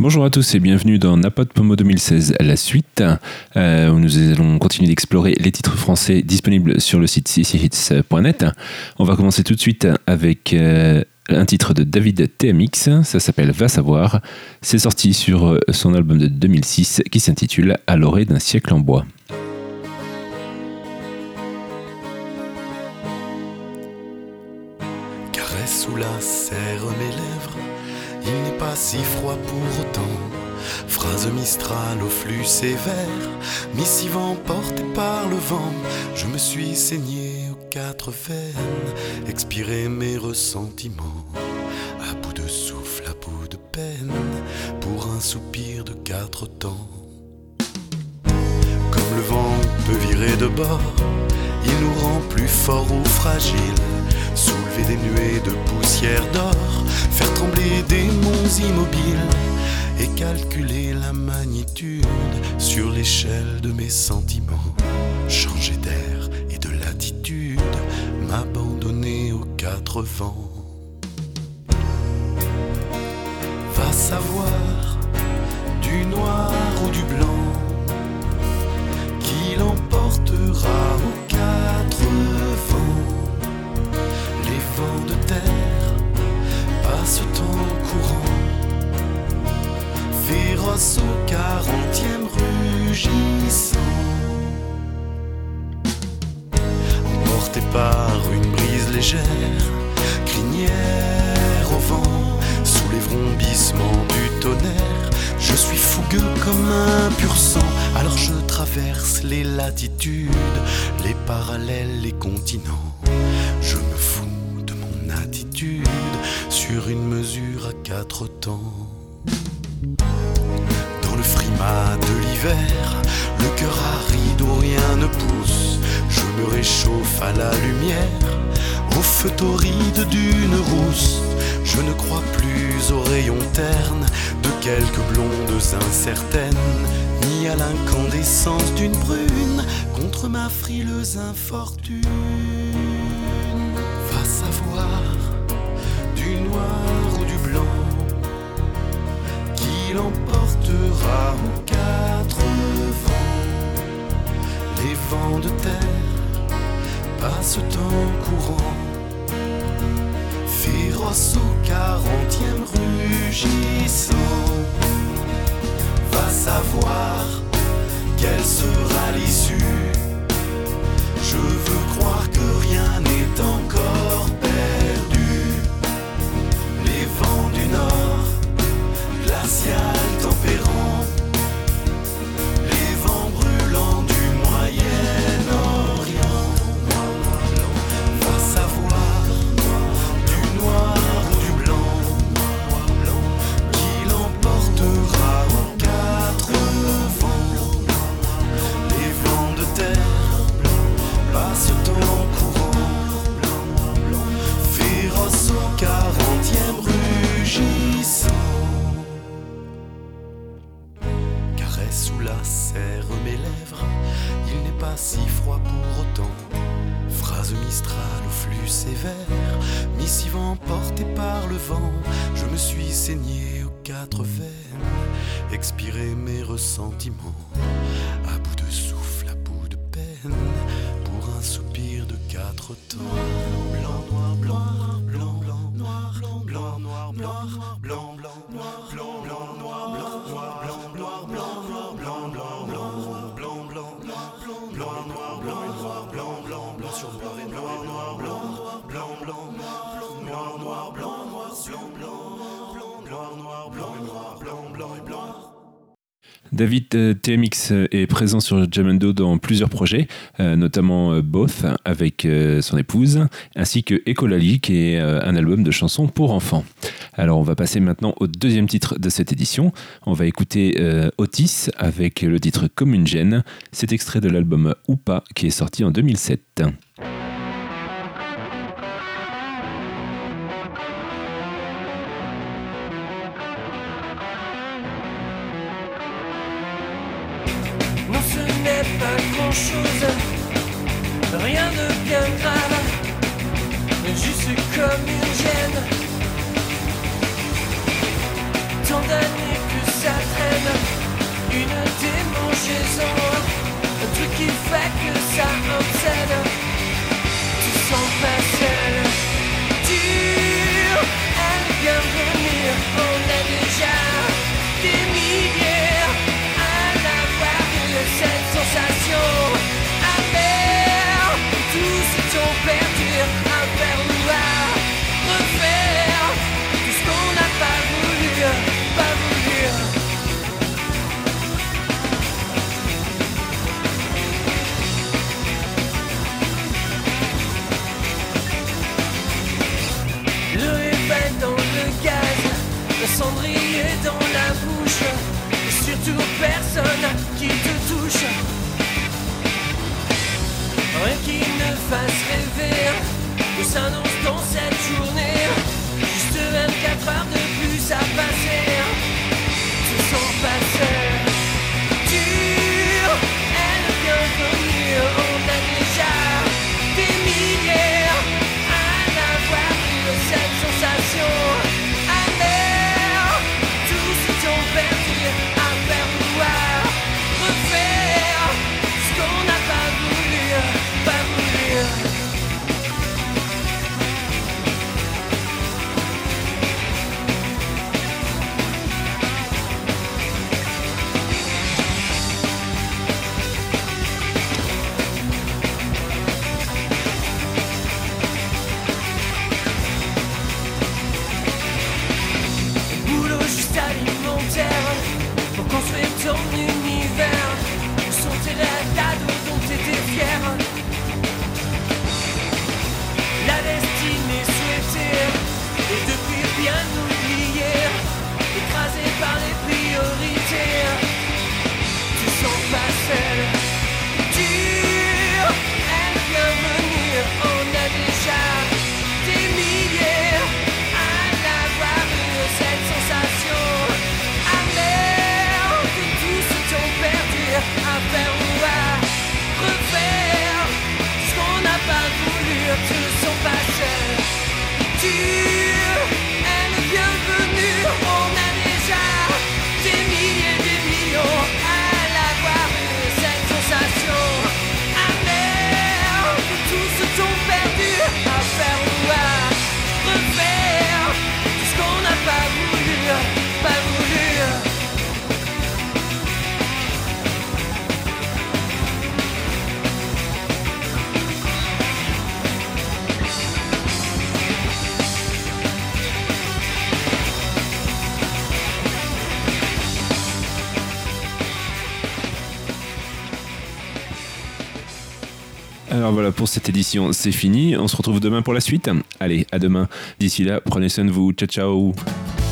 Bonjour à tous et bienvenue dans Napod Pomo 2016, la suite, où nous allons continuer d'explorer les titres français disponibles sur le site cchits.net. On va commencer tout de suite avec un titre de David TMX, ça s'appelle Va savoir. C'est sorti sur son album de 2006 qui s'intitule À l'orée d'un siècle en bois. Caresse sous la serre mes lèvres, il n'est pas si froid pour autant. Phrase Mistral au flux sévère, missive emportée par le vent. Je me suis saigné aux quatre veines, expiré mes ressentiments. À bout de souffle, à bout de peine, pour un soupir de quatre temps. Comme le vent peut virer de bord, il nous rend plus forts ou fragiles. Soulever des nuées de poussière d'or, faire trembler des monts immobiles et calculer la magnitude sur l'échelle de mes sentiments. Changer d'air et de latitude, m'abandonner aux quatre vents. Va savoir du noir ou du blanc qui l'emportera aux quatre vents. Les vents de terre passent en courant, féroce au 40e rugissant. Emporté par une brise légère, crinière au vent, sous les vrombissements du tonnerre, je suis fougueux comme un pur sang. Alors je traverse les latitudes, les parallèles, les continents. Je me fous de mon attitude sur une mesure à quatre temps. Dans le frimas de l'hiver, le cœur aride où rien ne pousse, je me réchauffe à la lumière, au feu torride d'une rousse. Je ne crois plus aux rayons ternes de quelques blondes incertaines, ni à l'incandescence d'une brune contre ma frileuse infortune. Va savoir du noir ou du blanc qui l'emportera aux quatre vents. Les vents de terre passent en courant, féroce au 40e rugissant. Va savoir quelle sera l'issue. Je veux croire que rien n'est encore perdu. Les vents du nord, glacial tempérant, les vents brûlants du Moyen-Orient. Va savoir du noir ou du blanc qui l'emportera aux quatre vents. Les vents de terre passent en courant, féroce au 40e rugissant. Caresse sous la serre mes lèvres, il n'est pas si froid pour autant. Phrase Mistral au flux sévère, missive emportée par le vent. Je me suis saigné aux quatre veines, expiré mes ressentiments. À bout de souffle, à bout de peine, pour un soupir de quatre temps. Blanc, noir, blanc, blanc, blanc, noir, blanc, noir, blanc, blanc, blanc, noir, blanc, blanc, noir, blanc, noir, blanc, noir, blanc, noir, blanc, blanc, blanc, blanc, blanc, blanc, noir, blanc, noir, blanc, blanc, blanc sur noir et noir, noir, blanc, blanc, blanc, noir, noir, blanc, noir, blanc, blanc, noir, blanc et noir, blanc, blanc et blanc. David TMX est présent sur Jamendo dans plusieurs projets, notamment Both avec son épouse, ainsi que Ecolali qui est un album de chansons pour enfants. Alors on va passer maintenant au deuxième titre de cette édition. On va écouter Otis avec le titre Comme une gêne. C'est extrait de l'album Oupa qui est sorti en 2007. Non, ce n'est pas grand-chose, rien de bien grave, juste comme une gêne. Tant d'années que cendrier dans la bouche, et surtout personne qui te touche. Rien qui ne fasse rêver, nous s'annonce dans cette journée. Juste 24 heures de plus à passer, se sont passées. Dur est le bienvenu, on a déjà des milliers à n'avoir eu cette sensation amère. Tous se sont perdus à faire vouloir refaire ce qu'on n'a pas voulu, pas voulu. Pour construire ton univers, où sont tes rêves d'ados dont t'étais fier? La destinée souhaitée est depuis bien oubliée, écrasée par les priorités. Tu sens pas seul, dur est le bienvenu. On a déjà des milliers à l'avoir eu cette sensation. À faire ou à refaire ce qu'on n'a pas voulu, te sont passés. Dur est le bienvenu, on a déjà des milliers, des millions à l'avoir eu cette sensation amère que tous se sont perdus à faire ou à refaire ce qu'on n'a pas voulu, pas voulu. Alors voilà, pour cette édition, c'est fini. On se retrouve demain pour la suite. Allez, à demain. D'ici là, prenez soin de vous. Ciao, ciao.